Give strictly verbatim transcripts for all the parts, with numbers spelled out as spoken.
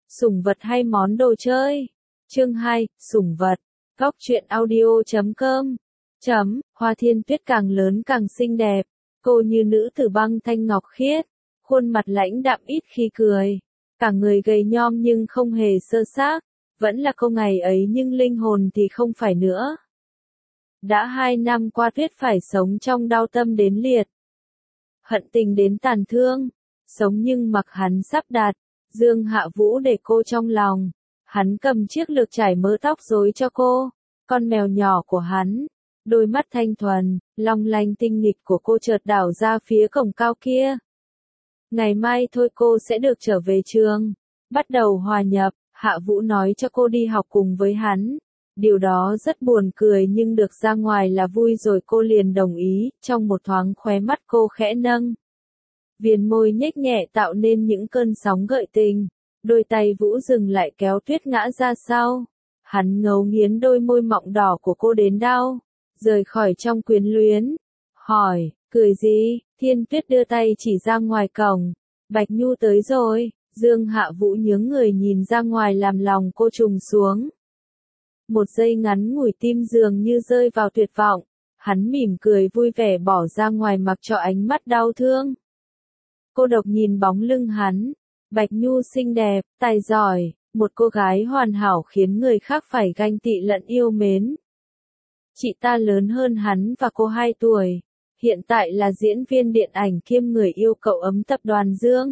Sủng vật hay món đồ chơi? Chương hai, sủng vật. Góc truyện audio chấm com. Chấm, Hoa Thiên Tuyết càng lớn càng xinh đẹp. Cô như nữ tử băng thanh ngọc khiết. Khuôn mặt lãnh đạm ít khi cười. Cả người gầy nhom nhưng không hề sơ xác. Vẫn là cô ngày ấy nhưng linh hồn thì không phải nữa. Đã hai năm qua Tuyết phải sống trong đau tâm đến liệt. Hận tình đến tàn thương. Sống nhưng mặc hắn sắp đặt. Dương Hạ Vũ để cô trong lòng. Hắn cầm chiếc lược chải mớ tóc rối cho cô. Con mèo nhỏ của hắn. Đôi mắt thanh thuần, long lanh tinh nghịch của cô chợt đảo ra phía cổng cao kia. Ngày mai thôi cô sẽ được trở về trường. Bắt đầu hòa nhập, Hạ Vũ nói cho cô đi học cùng với hắn. Điều đó rất buồn cười nhưng được ra ngoài là vui rồi cô liền đồng ý, trong một thoáng khóe mắt cô khẽ nâng. Viền môi nhếch nhẹ tạo nên những cơn sóng gợi tình. Đôi tay Vũ dừng lại kéo Tuyết ngã ra sau. Hắn ngấu nghiến đôi môi mọng đỏ của cô đến đau. Rời khỏi trong quyến luyến. Hỏi, cười gì? Thiên Tuyết đưa tay chỉ ra ngoài cổng. Bạch Nhu tới rồi. Dương Hạ Vũ nhướng người nhìn ra ngoài làm lòng cô trùng xuống. Một giây ngắn ngủi tim dường như rơi vào tuyệt vọng. Hắn mỉm cười vui vẻ bỏ ra ngoài mặc cho ánh mắt đau thương. Cô độc nhìn bóng lưng hắn. Bạch Nhu xinh đẹp, tài giỏi, một cô gái hoàn hảo khiến người khác phải ganh tị lẫn yêu mến. Chị ta lớn hơn hắn và cô hai tuổi. Hiện tại là diễn viên điện ảnh kiêm người yêu cậu ấm tập đoàn Dương.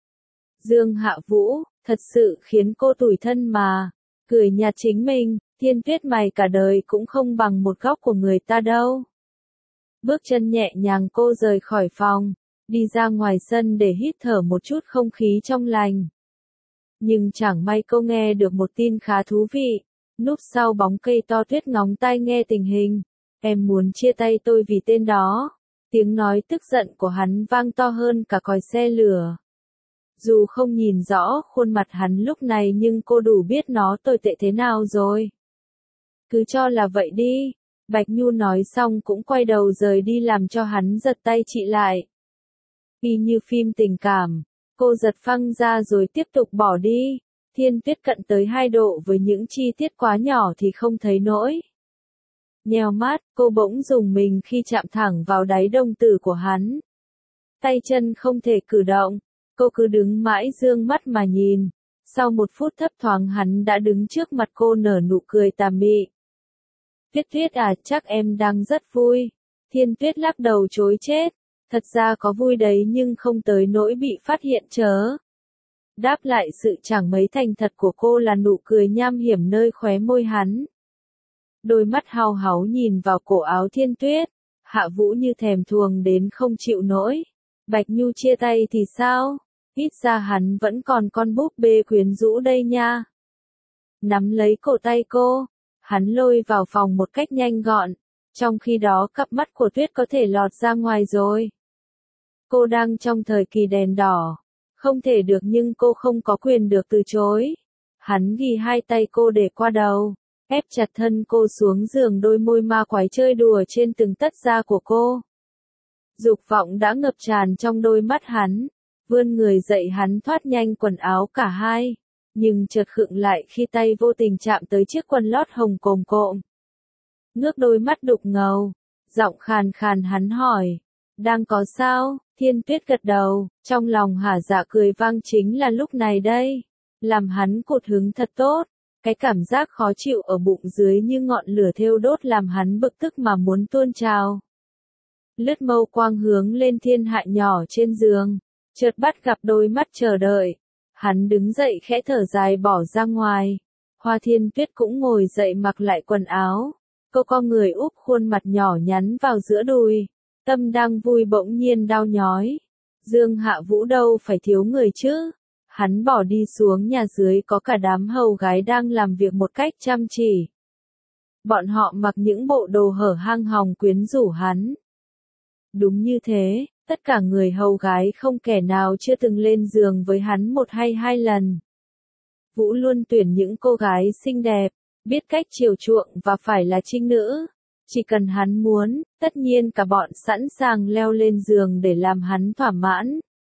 Dương Hạ Vũ, thật sự khiến cô tủi thân mà. Cười nhạt chính mình, Thiên Tuyết mày cả đời cũng không bằng một góc của người ta đâu. Bước chân nhẹ nhàng cô rời khỏi phòng. Đi ra ngoài sân để hít thở một chút không khí trong lành. Nhưng chẳng may cô nghe được một tin khá thú vị. Núp sau bóng cây to Tuyết ngóng tai nghe tình hình. Em muốn chia tay tôi vì tên đó. Tiếng nói tức giận của hắn vang to hơn cả còi xe lửa. Dù không nhìn rõ khuôn mặt hắn lúc này nhưng cô đủ biết nó tồi tệ thế nào rồi. Cứ cho là vậy đi. Bạch Nhu nói xong cũng quay đầu rời đi làm cho hắn giật tay chị lại. Y như phim tình cảm, cô giật phăng ra rồi tiếp tục bỏ đi. Thiên Tuyết cận tới hai độ với những chi tiết quá nhỏ thì không thấy nổi. Nheo mắt, cô bỗng rùng mình khi chạm thẳng vào đáy đồng tử của hắn. Tay chân không thể cử động, cô cứ đứng mãi dương mắt mà nhìn. Sau một phút thấp thoáng hắn đã đứng trước mặt cô nở nụ cười tà mị. Tuyết Tuyết à, chắc em đang rất vui. Thiên Tuyết lắc đầu chối chết. Thật ra có vui đấy nhưng không tới nỗi bị phát hiện chớ. Đáp lại sự chẳng mấy thành thật của cô là nụ cười nham hiểm nơi khóe môi hắn. Đôi mắt hao háu nhìn vào cổ áo Thiên Tuyết. Hạ Vũ như thèm thuồng đến không chịu nổi. Bạch Nhu chia tay thì sao? Ít ra hắn vẫn còn con búp bê quyến rũ đây nha. Nắm lấy cổ tay cô. Hắn lôi vào phòng một cách nhanh gọn. Trong khi đó cặp mắt của Tuyết có thể lọt ra ngoài rồi. Cô đang trong thời kỳ đèn đỏ. Không thể được nhưng cô không có quyền được từ chối. Hắn ghi hai tay cô để qua đầu. Ép chặt thân cô xuống giường đôi môi ma quái chơi đùa trên từng tấc da của cô. Dục vọng đã ngập tràn trong đôi mắt hắn. Vươn người dậy hắn thoát nhanh quần áo cả hai. Nhưng chợt khựng lại khi tay vô tình chạm tới chiếc quần lót hồng cồm cộm. Ngước đôi mắt đục ngầu. Giọng khàn khàn hắn hỏi. Đang có sao? Thiên Tuyết gật đầu. Trong lòng hả dạ cười vang chính là lúc này đây. Làm hắn cụt hứng thật tốt. Cái cảm giác khó chịu ở bụng dưới như ngọn lửa thiêu đốt làm hắn bực tức mà muốn tuôn trào. Lướt mâu quang hướng lên thiên hạ nhỏ trên giường. Chợt bắt gặp đôi mắt chờ đợi. Hắn đứng dậy khẽ thở dài bỏ ra ngoài. Hoa Thiên Tuyết cũng ngồi dậy mặc lại quần áo. Cô co người úp khuôn mặt nhỏ nhắn vào giữa đùi. Tâm đang vui bỗng nhiên đau nhói. Dương Hạ Vũ đâu phải thiếu người chứ. Hắn bỏ đi xuống nhà dưới có cả đám hầu gái đang làm việc một cách chăm chỉ. Bọn họ mặc những bộ đồ hở hang hòng quyến rũ hắn. Đúng như thế, tất cả người hầu gái không kẻ nào chưa từng lên giường với hắn một hay hai lần. Vũ luôn tuyển những cô gái xinh đẹp, biết cách chiều chuộng và phải là trinh nữ. Chỉ cần hắn muốn, tất nhiên cả bọn sẵn sàng leo lên giường để làm hắn thỏa mãn.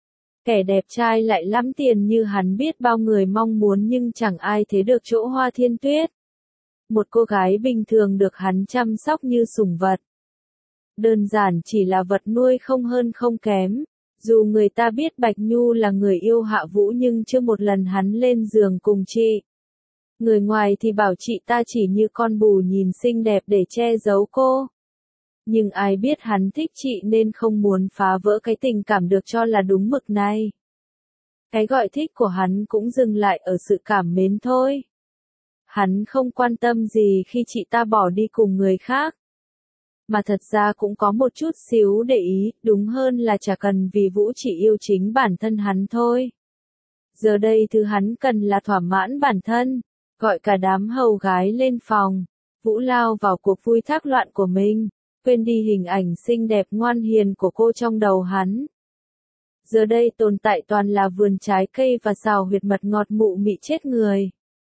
Kẻ đẹp trai lại lắm tiền như hắn biết bao người mong muốn nhưng chẳng ai thế được chỗ Hoa Thiên Tuyết. Một cô gái bình thường được hắn chăm sóc như sủng vật. Đơn giản chỉ là vật nuôi không hơn không kém. Dù người ta biết Bạch Nhu là người yêu Hạ Vũ nhưng chưa một lần hắn lên giường cùng chị. Người ngoài thì bảo chị ta chỉ như con bù nhìn xinh đẹp để che giấu cô. Nhưng ai biết hắn thích chị nên không muốn phá vỡ cái tình cảm được cho là đúng mực này. Cái gọi thích của hắn cũng dừng lại ở sự cảm mến thôi. Hắn không quan tâm gì khi chị ta bỏ đi cùng người khác. Mà thật ra cũng có một chút xíu để ý, đúng hơn là chả cần vì Vũ chỉ yêu chính bản thân hắn thôi. Giờ đây thứ hắn cần là thỏa mãn bản thân, gọi cả đám hầu gái lên phòng. Vũ lao vào cuộc vui thác loạn của mình, quên đi hình ảnh xinh đẹp ngoan hiền của cô trong đầu hắn. Giờ đây tồn tại toàn là vườn trái cây và xào huyệt mật ngọt mụ mị chết người.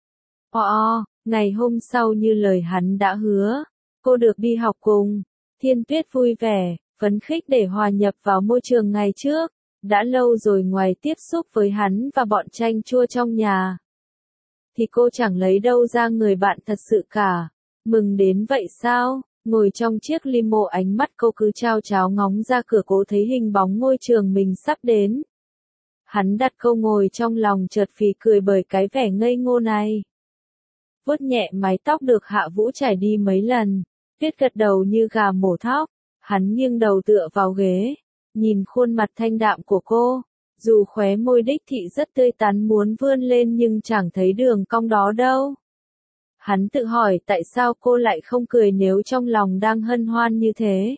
Ồ, ngày hôm sau như lời hắn đã hứa, cô được đi học cùng. Thiên Tuyết vui vẻ, phấn khích để hòa nhập vào môi trường ngày trước. Đã lâu rồi ngoài tiếp xúc với hắn và bọn chanh chua trong nhà, thì cô chẳng lấy đâu ra người bạn thật sự cả. Mừng đến vậy sao? Ngồi trong chiếc limo ánh mắt cô cứ chao cháo ngóng ra cửa cố thấy hình bóng ngôi trường mình sắp đến. Hắn đặt câu ngồi trong lòng chợt phì cười bởi cái vẻ ngây ngô này. Vuốt nhẹ mái tóc được Hạ Vũ chải đi mấy lần, Tuyết gật đầu như gà mổ thóc. Hắn nghiêng đầu tựa vào ghế, nhìn khuôn mặt thanh đạm của cô. Dù khóe môi đích thị rất tươi tắn muốn vươn lên nhưng chẳng thấy đường cong đó đâu. Hắn tự hỏi tại sao cô lại không cười nếu trong lòng đang hân hoan như thế.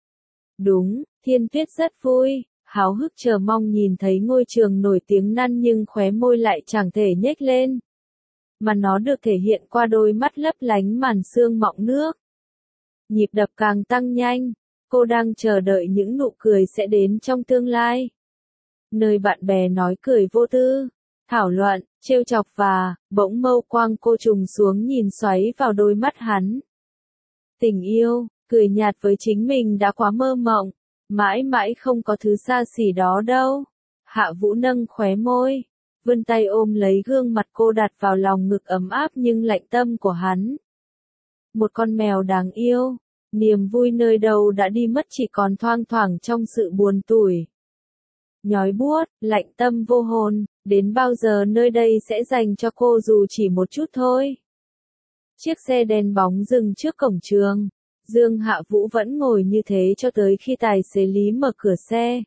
Đúng, Thiên Tuyết rất vui, háo hức chờ mong nhìn thấy ngôi trường nổi tiếng năn nhưng khóe môi lại chẳng thể nhếch lên. Mà nó được thể hiện qua đôi mắt lấp lánh màn sương mọng nước. Nhịp đập càng tăng nhanh, cô đang chờ đợi những nụ cười sẽ đến trong tương lai. Nơi bạn bè nói cười vô tư, thảo luận, trêu chọc và, bỗng mâu quang cô trùng xuống nhìn xoáy vào đôi mắt hắn. Tình yêu, cười nhạt với chính mình đã quá mơ mộng, mãi mãi không có thứ xa xỉ đó đâu. Hạ Vũ nâng khóe môi, vươn tay ôm lấy gương mặt cô đặt vào lòng ngực ấm áp nhưng lạnh tâm của hắn. Một con mèo đáng yêu, niềm vui nơi đâu đã đi mất chỉ còn thoang thoảng trong sự buồn tủi. Nhói buốt, lạnh tâm vô hồn, đến bao giờ nơi đây sẽ dành cho cô dù chỉ một chút thôi. Chiếc xe đen bóng dừng trước cổng trường. Dương Hạ Vũ vẫn ngồi như thế cho tới khi tài xế Lý mở cửa xe.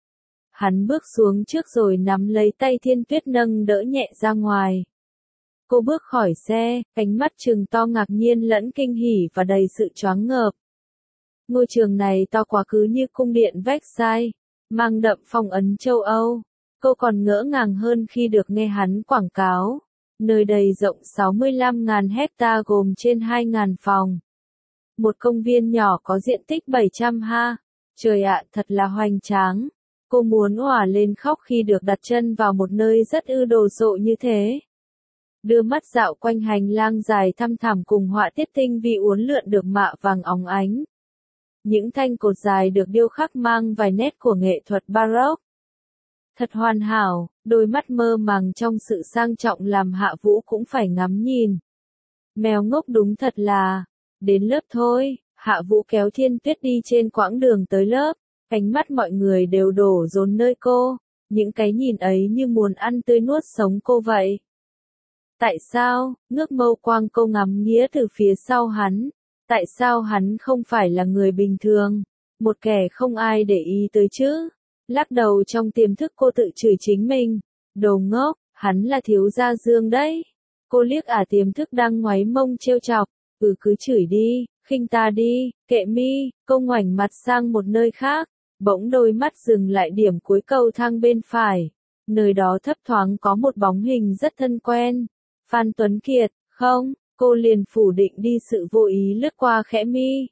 Hắn bước xuống trước rồi nắm lấy tay Thiên Tuyết nâng đỡ nhẹ ra ngoài. Cô bước khỏi xe, ánh mắt trừng to ngạc nhiên lẫn kinh hỉ và đầy sự choáng ngợp. Ngôi trường này to quá cứ như cung điện Versailles, mang đậm phong ấn châu Âu. Cô còn ngỡ ngàng hơn khi được nghe hắn quảng cáo. Nơi đây rộng sáu mươi lăm nghìn hecta gồm trên hai nghìn phòng. Một công viên nhỏ có diện tích bảy trăm ha. Trời ạ, thật là hoành tráng. Cô muốn òa lên khóc khi được đặt chân vào một nơi rất ư đồ sộ như thế. Đưa mắt dạo quanh hành lang dài thăm thẳm cùng họa tiết tinh vi uốn lượn được mạ vàng óng ánh. Những thanh cột dài được điêu khắc mang vài nét của nghệ thuật Baroque. Thật hoàn hảo, đôi mắt mơ màng trong sự sang trọng làm Hạ Vũ cũng phải ngắm nhìn. Mèo ngốc đúng thật là. Đến lớp thôi, Hạ Vũ kéo Thiên Tuyết đi trên quãng đường tới lớp. Ánh mắt mọi người đều đổ dồn nơi cô. Những cái nhìn ấy như muốn ăn tươi nuốt sống cô vậy. Tại sao, ngước mâu quang cô ngắm nghía từ phía sau hắn. Tại sao hắn không phải là người bình thường, một kẻ không ai để ý tới chứ? Lắc đầu trong tiềm thức cô tự chửi chính mình. Đồ ngốc, hắn là thiếu gia Dương đấy. Cô liếc ả tiềm thức đang ngoáy mông trêu chọc. Ừ cứ chửi đi, khinh ta đi, kệ mi. Cô ngoảnh mặt sang một nơi khác. Bỗng đôi mắt dừng lại điểm cuối cầu thang bên phải. Nơi đó thấp thoáng có một bóng hình rất thân quen. Phan Tuấn Kiệt, không? Cô liền phủ định đi sự vô ý lướt qua khẽ mi.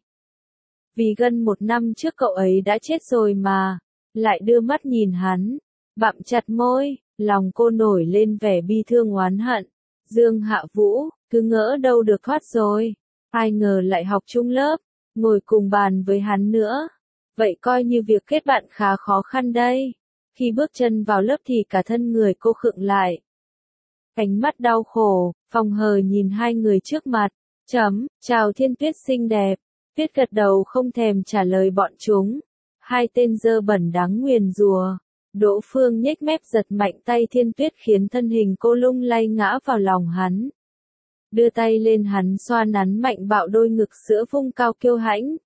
Vì gần một năm trước cậu ấy đã chết rồi mà. Lại đưa mắt nhìn hắn. Bặm chặt môi, lòng cô nổi lên vẻ bi thương oán hận. Dương Hạ Vũ, cứ ngỡ đâu được thoát rồi. Ai ngờ lại học chung lớp, ngồi cùng bàn với hắn nữa. Vậy coi như việc kết bạn khá khó khăn đây. Khi bước chân vào lớp thì cả thân người cô khựng lại. Ánh mắt đau khổ, phòng hờ nhìn hai người trước mặt. Chấm, chào Thiên Tuyết xinh đẹp. Tuyết gật đầu không thèm trả lời bọn chúng. Hai tên dơ bẩn đáng nguyền rủa. Đỗ Phương nhếch mép giật mạnh tay Thiên Tuyết khiến thân hình cô lung lay ngã vào lòng hắn. Đưa tay lên hắn xoa nắn mạnh bạo đôi ngực sữa vung cao kiêu hãnh.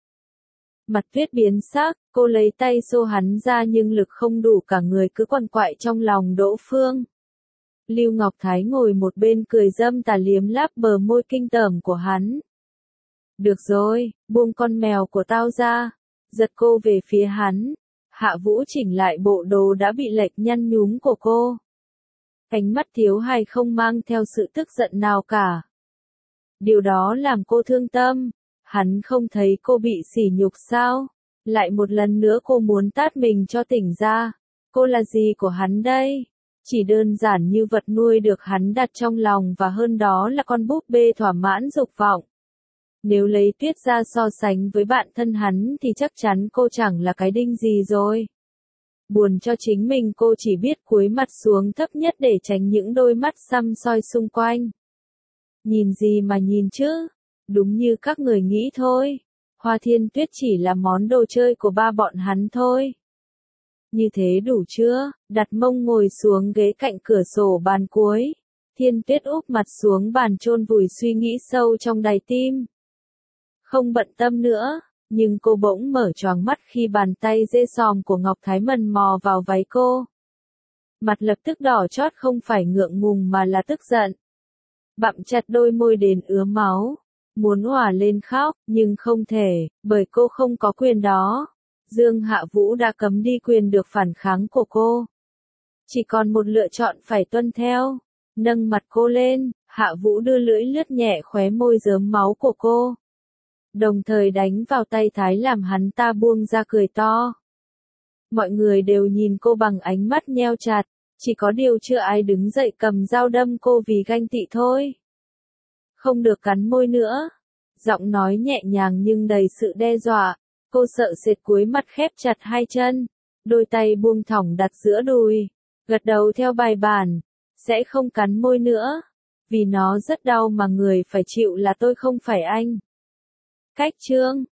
Mặt Tuyết biến sắc, cô lấy tay xô hắn ra nhưng lực không đủ, cả người cứ quằn quại trong lòng Đỗ Phương. Lưu Ngọc Thái ngồi một bên cười dâm tà liếm láp bờ môi kinh tởm của hắn. Được rồi, buông con mèo của tao ra. Giật cô về phía hắn. Hạ Vũ chỉnh lại bộ đồ đã bị lệch nhăn nhúm của cô. Ánh mắt thiếu hài không mang theo sự tức giận nào cả. Điều đó làm cô thương tâm. Hắn không thấy cô bị sỉ nhục sao? Lại một lần nữa cô muốn tát mình cho tỉnh ra. Cô là gì của hắn đây? Chỉ đơn giản như vật nuôi được hắn đặt trong lòng, và hơn đó là con búp bê thỏa mãn dục vọng. Nếu lấy Tuyết ra so sánh với bạn thân hắn thì chắc chắn cô chẳng là cái đinh gì rồi. Buồn cho chính mình, cô chỉ biết cúi mặt xuống thấp nhất để tránh những đôi mắt săm soi xung quanh. Nhìn gì mà nhìn chứ? Đúng như các người nghĩ thôi. Hoa Thiên Tuyết chỉ là món đồ chơi của ba bọn hắn thôi. Như thế đủ chưa? Đặt mông ngồi xuống ghế cạnh cửa sổ bàn cuối. Thiên Tuyết úp mặt xuống bàn chôn vùi suy nghĩ sâu trong đáy tim. Không bận tâm nữa, nhưng cô bỗng mở choàng mắt khi bàn tay dê sòm của Ngọc Thái mần mò vào váy cô. Mặt lập tức đỏ chót, không phải ngượng ngùng mà là tức giận. Bặm chặt đôi môi đến ứa máu. Muốn òa lên khóc, nhưng không thể, bởi cô không có quyền đó. Dương Hạ Vũ đã cấm đi quyền được phản kháng của cô. Chỉ còn một lựa chọn phải tuân theo. Nâng mặt cô lên, Hạ Vũ đưa lưỡi lướt nhẹ khóe môi rớm máu của cô. Đồng thời đánh vào tay Thái làm hắn ta buông ra cười to. Mọi người đều nhìn cô bằng ánh mắt nheo chặt, chỉ có điều chưa ai đứng dậy cầm dao đâm cô vì ganh tị thôi. Không được cắn môi nữa. Giọng nói nhẹ nhàng nhưng đầy sự đe dọa. Cô sợ sệt cúi mặt khép chặt hai chân. Đôi tay buông thõng đặt giữa đùi. Gật đầu theo bài bản. Sẽ không cắn môi nữa. Vì nó rất đau mà người phải chịu là tôi không phải anh. Cách chương